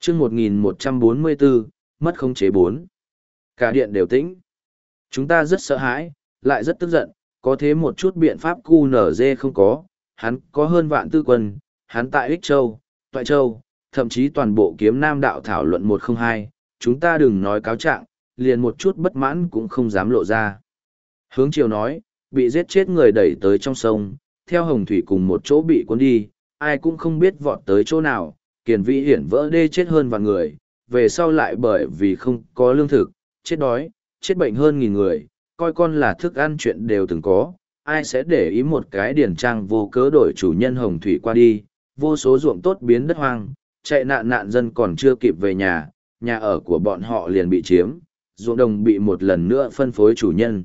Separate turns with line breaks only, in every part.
chương 1144, mất khống chế 4. Cả điện đều tĩnh. Chúng ta rất sợ hãi, lại rất tức giận, có thế một chút biện pháp QNZ không có, hắn có hơn vạn tư quân, hắn tại Ích Châu, Toại Châu, thậm chí toàn bộ kiếm nam đạo thảo luận 102, chúng ta đừng nói cáo trạng, liền một chút bất mãn cũng không dám lộ ra. Hướng Triều nói, bị giết chết người đẩy tới trong sông, theo hồng thủy cùng một chỗ bị cuốn đi, ai cũng không biết vọt tới chỗ nào, kiền vĩ hiển vỡ đê chết hơn vạn người, về sau lại bởi vì không có lương thực, chết đói, chết bệnh hơn nghìn người, coi con là thức ăn chuyện đều từng có, ai sẽ để ý một cái điển trang vô cớ đổi chủ nhân hồng thủy qua đi, vô số ruộng tốt biến đất hoang, chạy nạn dân còn chưa kịp về nhà, nhà ở của bọn họ liền bị chiếm, ruộng đồng bị một lần nữa phân phối chủ nhân.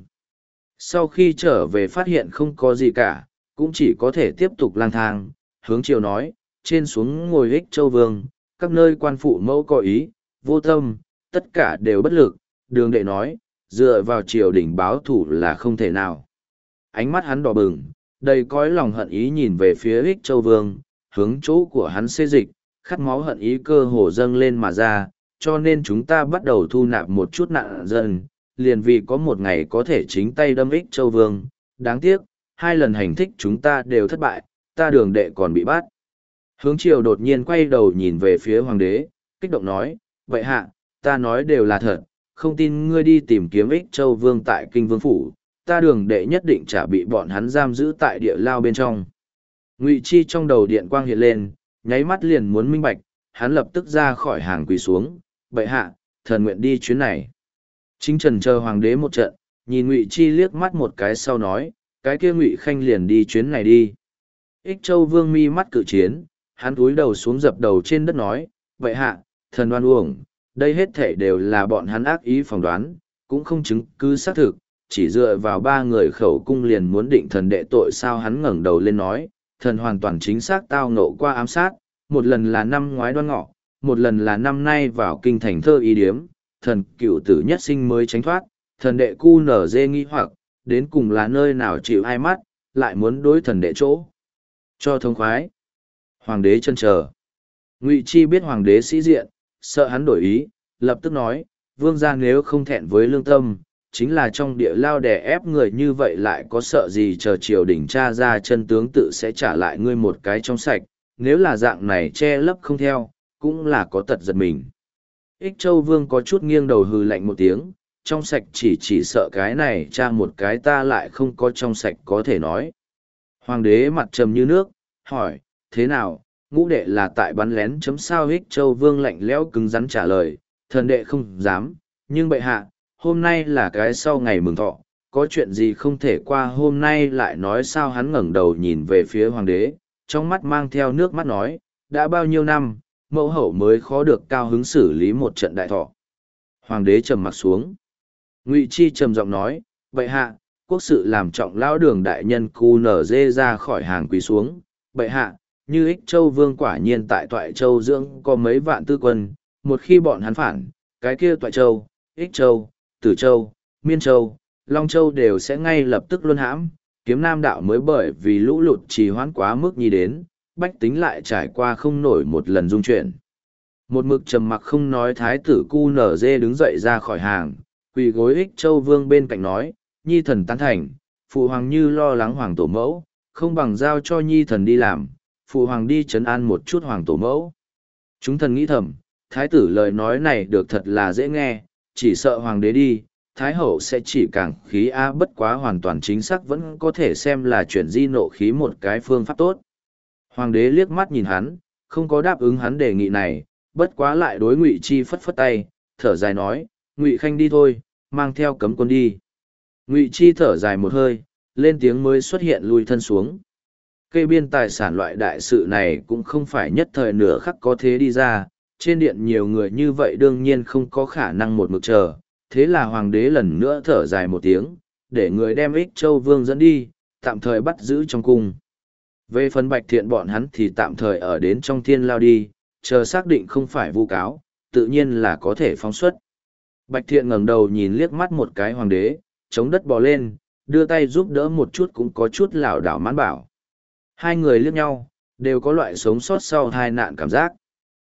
Sau khi trở về phát hiện không có gì cả, cũng chỉ có thể tiếp tục lang thang, Hướng Triều nói, trên xuống ngồi Ích Châu Vương, các nơi quan phụ mẫu có ý, vô tâm, tất cả đều bất lực, Đường Đệ nói, dựa vào triều đình báo thủ là không thể nào. Ánh mắt hắn đỏ bừng, đầy cõi lòng hận ý nhìn về phía Ích Châu Vương, hướng chỗ của hắn xê dịch, khát máu hận ý cơ hồ dâng lên mà ra, cho nên chúng ta bắt đầu thu nạp một chút nạn dân, liền vì có một ngày có thể chính tay đâm Ích Châu Vương. Đáng tiếc, 2 lần hành thích chúng ta đều thất bại, ta Đường Đệ còn bị bắt. Hướng Triều đột nhiên quay đầu nhìn về phía hoàng đế, kích động nói, vậy hạ, ta nói đều là thật, không tin ngươi đi tìm kiếm Ích Châu Vương tại Kinh Vương Phủ, ta Đường Đệ nhất định chả bị bọn hắn giam giữ tại địa lao bên trong. Ngụy Chi trong đầu điện quang hiện lên, nháy mắt liền muốn minh bạch, hắn lập tức ra khỏi hàng quỳ xuống, bệ hạ, thần nguyện đi chuyến này. Chính trần chờ hoàng đế một trận, nhìn Ngụy Chi liếc mắt một cái sau nói, cái kia Ngụy Khanh liền đi chuyến này đi. Ích Châu Vương mi mắt cự chiến, hắn cúi đầu xuống dập đầu trên đất nói, bệ hạ, thần đoan uổng, đây hết thể đều là bọn hắn ác ý phỏng đoán, cũng không chứng cứ xác thực, chỉ dựa vào 3 người khẩu cung liền muốn định thần đệ tội sao. Hắn ngẩng đầu lên nói, thần hoàn toàn chính xác tao ngộ qua ám sát, một lần là năm ngoái Đoan Ngọ, một lần là năm nay vào kinh thành Thơ Y Điếm, thần cựu tử nhất sinh mới tránh thoát, thần đệ cu nở dê nghi hoặc, đến cùng là nơi nào chịu ai mắt, lại muốn đối thần đệ chỗ. Cho thông khoái. Hoàng đế chân chờ. Ngụy Chi biết hoàng đế sĩ diện, sợ hắn đổi ý, lập tức nói, vương gia nếu không thẹn với lương tâm, chính là trong địa lao đè ép người như vậy lại có sợ gì chờ triều đình tra ra chân tướng tự sẽ trả lại ngươi một cái trong sạch, nếu là dạng này che lấp không theo, cũng là có tật giật mình. Ích Châu Vương có chút nghiêng đầu hừ lạnh một tiếng, trong sạch chỉ sợ cái này tra một cái ta lại không có trong sạch có thể nói. Hoàng đế mặt trầm như nước, hỏi, thế nào, ngũ đệ là tại bắn lén chấm sao. Ích Châu Vương lạnh lẽo cứng rắn trả lời, thần đệ không dám, nhưng bệ hạ, hôm nay là cái sau ngày mừng thọ, có chuyện gì không thể qua hôm nay lại nói sao. Hắn ngẩng đầu nhìn về phía hoàng đế, trong mắt mang theo nước mắt nói, đã bao nhiêu năm, mẫu hậu mới khó được cao hứng xử lý một trận đại thọ. Hoàng đế trầm mặt xuống. Ngụy Chi trầm giọng nói, bệ hạ, quốc sự làm trọng lão Đường đại nhân cu nở dê ra khỏi hàng quỳ xuống, bệ hạ, như Ích Châu Vương quả nhiên tại Toại Châu dưỡng có mấy vạn tư quân, một khi bọn hắn phản, cái kia Toại Châu, Ích Châu, Tử Châu, Miên Châu, Long Châu đều sẽ ngay lập tức luân hãm, kiếm nam đạo mới bởi vì lũ lụt trì hoãn quá mức nhi đến, bách tính lại trải qua không nổi một lần dung chuyển. Một mực trầm mặc không nói thái tử cu nở dê đứng dậy ra khỏi hàng, quỳ gối Ích Châu Vương bên cạnh nói, nhi thần tán thành, phụ hoàng như lo lắng hoàng tổ mẫu, không bằng giao cho nhi thần đi làm, phụ hoàng đi trấn an một chút hoàng tổ mẫu. Chúng thần nghĩ thầm, thái tử lời nói này được thật là dễ nghe, chỉ sợ hoàng đế đi, thái hậu sẽ chỉ càng khí bất quá hoàn toàn chính xác vẫn có thể xem là chuyển di nộ khí một cái phương pháp tốt. Hoàng đế liếc mắt nhìn hắn, không có đáp ứng hắn đề nghị này, bất quá lại đối Ngụy Chi phất phất tay, thở dài nói, Ngụy Khanh đi thôi, mang theo cấm quân đi. Ngụy Chi thở dài một hơi, lên tiếng mới xuất hiện lui thân xuống. Kê biên tài sản loại đại sự này cũng không phải nhất thời nửa khắc có thế đi ra, trên điện nhiều người như vậy đương nhiên không có khả năng một mực chờ, thế là hoàng đế lần nữa thở dài một tiếng, để người đem Ích Châu Vương dẫn đi, tạm thời bắt giữ trong cung. Về phần Bạch Thiện bọn hắn thì tạm thời ở đến trong thiên lao đi, chờ xác định không phải vu cáo, tự nhiên là có thể phóng xuất. Bạch Thiện ngẩng đầu nhìn liếc mắt một cái hoàng đế, chống đất bò lên, đưa tay giúp đỡ một chút cũng có chút lảo đảo mãn bảo. Hai người liếc nhau, đều có loại sống sót sau tai nạn cảm giác.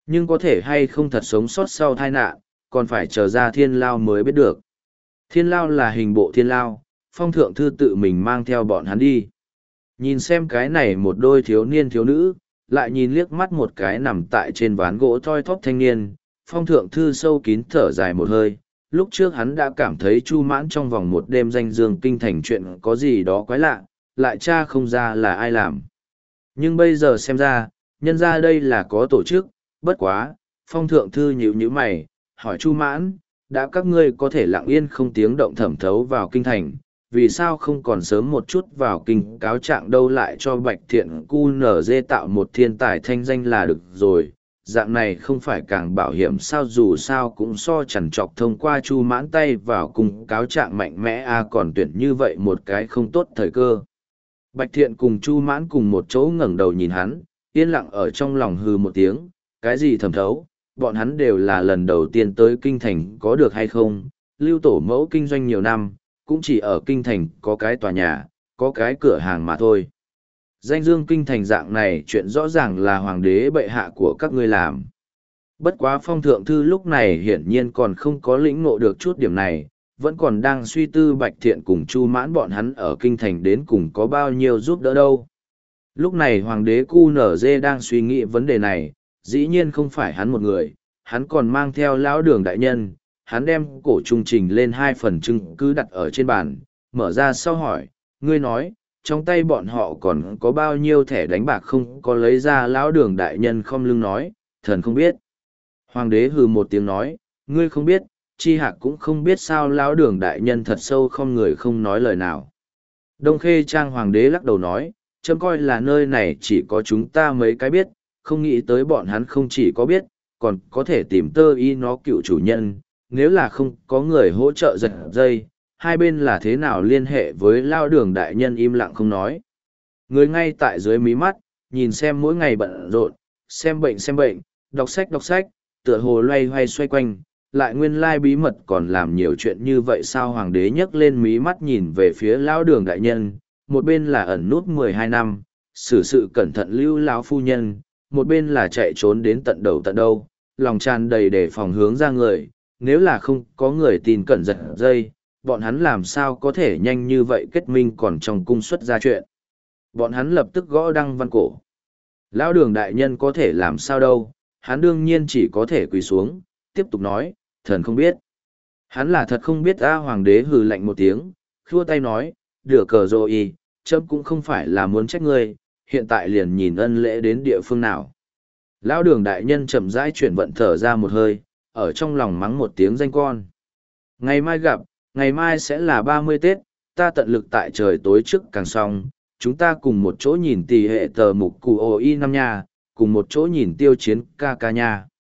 Nhưng có thể hay không thật sống sót sau tai nạn, còn phải chờ ra thiên lao mới biết được. Thiên lao là hình bộ thiên lao, Phong Thượng Thư tự mình mang theo bọn hắn đi. Nhìn xem cái này một đôi thiếu niên thiếu nữ, lại nhìn liếc mắt một cái nằm tại trên ván gỗ thoi thóp thanh niên, Phong Thượng Thư sâu kín thở dài một hơi. Lúc trước hắn đã cảm thấy Chu Mãn trong vòng một đêm danh dương kinh thành chuyện có gì đó quái lạ, lại tra không ra là ai làm. Nhưng bây giờ xem ra, nhân ra đây là có tổ chức, bất quá, Phong Thượng Thư nhíu mày, hỏi Chu Mãn, đã các ngươi có thể lặng yên không tiếng động thẩm thấu vào kinh thành, vì sao không còn sớm một chút vào kinh cáo trạng đâu, lại cho Bạch Thiện cu nở dê tạo một thiên tài thanh danh là được rồi, dạng này không phải càng bảo hiểm sao, dù sao cũng so chằn trọc thông qua Chu Mãn tay vào cùng cáo trạng mạnh mẽ còn tuyển như vậy một cái không tốt thời cơ. Bạch Thiện cùng Chu Mãn cùng một chỗ ngẩng đầu nhìn hắn, yên lặng ở trong lòng hừ một tiếng, cái gì thẩm thấu, bọn hắn đều là lần đầu tiên tới kinh thành có được hay không, Lưu tổ mẫu kinh doanh nhiều năm, cũng chỉ ở kinh thành có cái tòa nhà, có cái cửa hàng mà thôi. Danh dương kinh thành dạng này chuyện rõ ràng là hoàng đế bệ hạ của các ngươi làm. Bất quá Phong Thượng Thư lúc này hiển nhiên còn không có lĩnh ngộ được chút điểm này, vẫn còn đang suy tư Bạch Thiện cùng Chu Mãn bọn hắn ở kinh thành đến cùng có bao nhiêu giúp đỡ đâu. Lúc này hoàng đế cu nở dê đang suy nghĩ vấn đề này, dĩ nhiên không phải hắn một người, hắn còn mang theo lão đường đại nhân, hắn đem cổ trung trình lên 2 phần chứng cứ đặt ở trên bàn, mở ra sau hỏi, ngươi nói, trong tay bọn họ còn có bao nhiêu thẻ đánh bạc không có lấy ra, lão đường đại nhân không lưng nói, thần không biết. Hoàng đế hừ một tiếng nói, ngươi không biết, chi hạc cũng không biết sao, lão đường đại nhân thật sâu không người không nói lời nào. Đông Khê Trang hoàng đế lắc đầu nói, chấm coi là nơi này chỉ có chúng ta mấy cái biết, không nghĩ tới bọn hắn không chỉ có biết, còn có thể tìm tơ y nó cựu chủ nhân, nếu là không có người hỗ trợ giật dây, hai bên là thế nào liên hệ với lao đường đại nhân im lặng không nói. Người ngay tại dưới mí mắt, nhìn xem mỗi ngày bận rộn, xem bệnh, đọc sách, tựa hồ loay hoay xoay quanh, lại nguyên lai bí mật còn làm nhiều chuyện như vậy sao. Hoàng đế nhấc lên mí mắt nhìn về phía lao đường đại nhân, một bên là ẩn nút 12 năm, xử sự cẩn thận lưu lão phu nhân, một bên là chạy trốn đến tận đầu tận đâu, lòng tràn đầy đề phòng hướng ra người, nếu là không có người tin cẩn giật dây, bọn hắn làm sao có thể nhanh như vậy kết minh còn trong cung xuất ra chuyện. Bọn hắn lập tức gõ đăng văn cổ. Lão đường đại nhân có thể làm sao đâu, hắn đương nhiên chỉ có thể quỳ xuống, tiếp tục nói, thần không biết. Hắn là thật không biết hoàng đế hừ lạnh một tiếng, khua tay nói, được cờ rồi, chấm cũng không phải là muốn trách ngươi, hiện tại liền nhìn ân lễ đến địa phương nào. Lão đường đại nhân chậm rãi chuyển vận thở ra một hơi, ở trong lòng mắng một tiếng danh con. Ngày mai gặp, ngày mai sẽ là 30 Tết, ta tận lực tại trời tối trước càng xong, chúng ta cùng một chỗ nhìn tỷ hệ tờ mục cụ ô y năm nha, cùng một chỗ nhìn tiêu chiến ca ca nha.